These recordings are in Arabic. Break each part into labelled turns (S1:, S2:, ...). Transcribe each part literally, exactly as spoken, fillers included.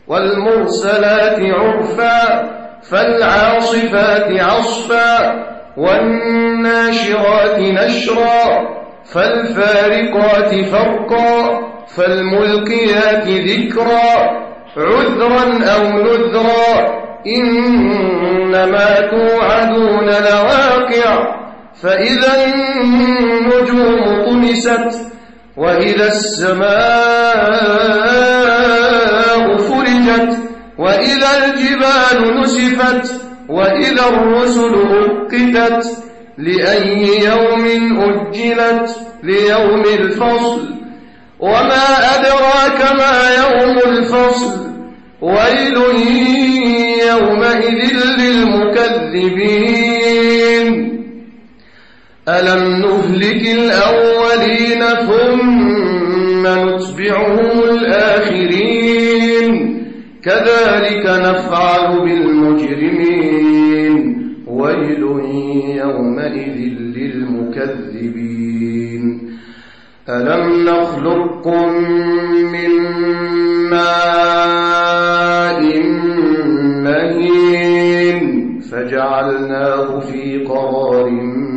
S1: والمرسلات عرفا فالعاصفات عصفا والناشرات نشرا فالفارقات فرقا فالملقيات ذكرا عذرا أو نذرا إنما توعدون لواقع فإذا النجوم طمست وإذا السماء فرجت وإذا الجبال نسفت وإذا الرسل أقتت لأي يوم أجلت ليوم الفصل وما أدراك ما يوم الفصل ويل يومئذ للمكذبين ألم نهلك الأولين ثم نتبعهم الآخرين كذلك نفعل بالمجرمين ويل يومئذ للمكذبين ألم نخلقكم من ماء مهين فجعلناه في قرار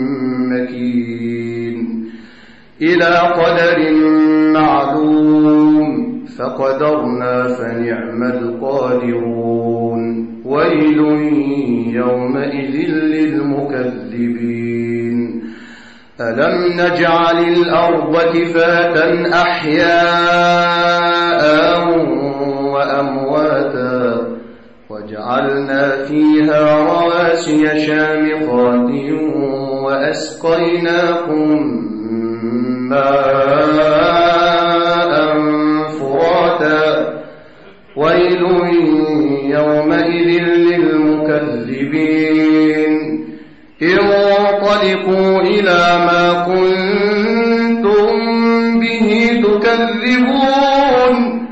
S1: مكين إلى قدر معلوم فقدرنا فنعم القادرون ويل يومئذ للمكذبين ألم نجعل الأرض كفاة أحياء وأمواتا وجعلنا فيها رواسي شامخات وأسقيناكم ماء فراتا ويل يومئذ للمكذبين انطلقوا إلى ما كنتم به تكذبون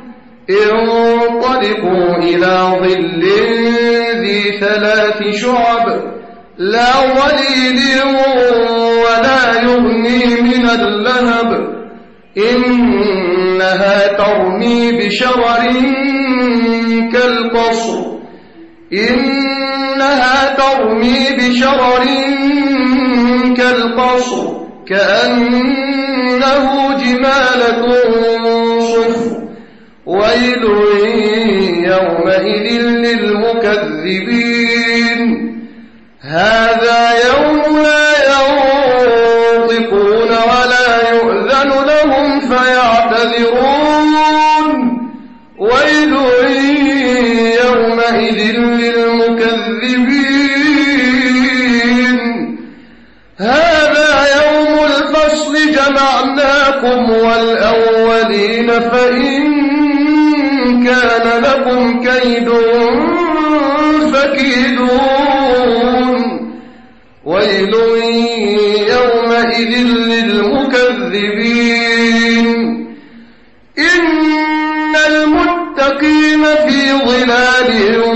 S1: انطلقوا إلى ظل ذي ثلاث شعب لا ظليل ولا يغني من اللهب إنها ترمي بشرر كالقصر إنها ترمي بشرر كالقصر كأنه جمالة صفر ويل يومئذ للمكذبين هذا يوم لا ينطقون ولا يؤذن لهم فيعتذرون ويل يومئذ للمكذبين هذا يوم الفصل جمعناكم والأولين فإن كان لكم كيد فكيدون ويل يومئذ للمكذبين إن المتقين في ظلال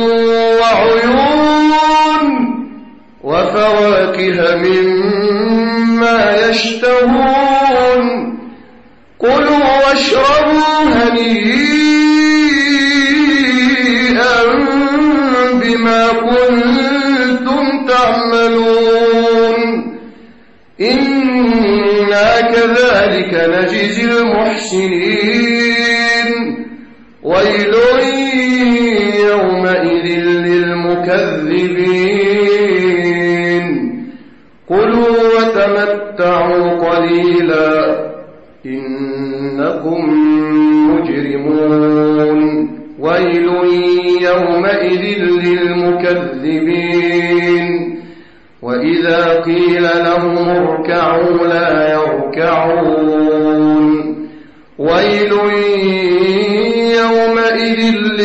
S1: وعيون وفواكه مما يشتهون كلوا واشربوا هنيئا بما كنتم تعملون إنا كذلك نجزي المحسنين ويل يومئذ للمكذبين كلوا وتمتعوا قليلا إنكم مجرمون ويل يومئذ للمكذبين وإذا قيل لهم اركعوا لا يركعون ويل يومئذ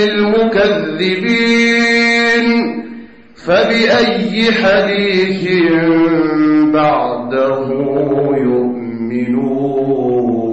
S1: للمكذبين فبأي حديث بعده يؤمنون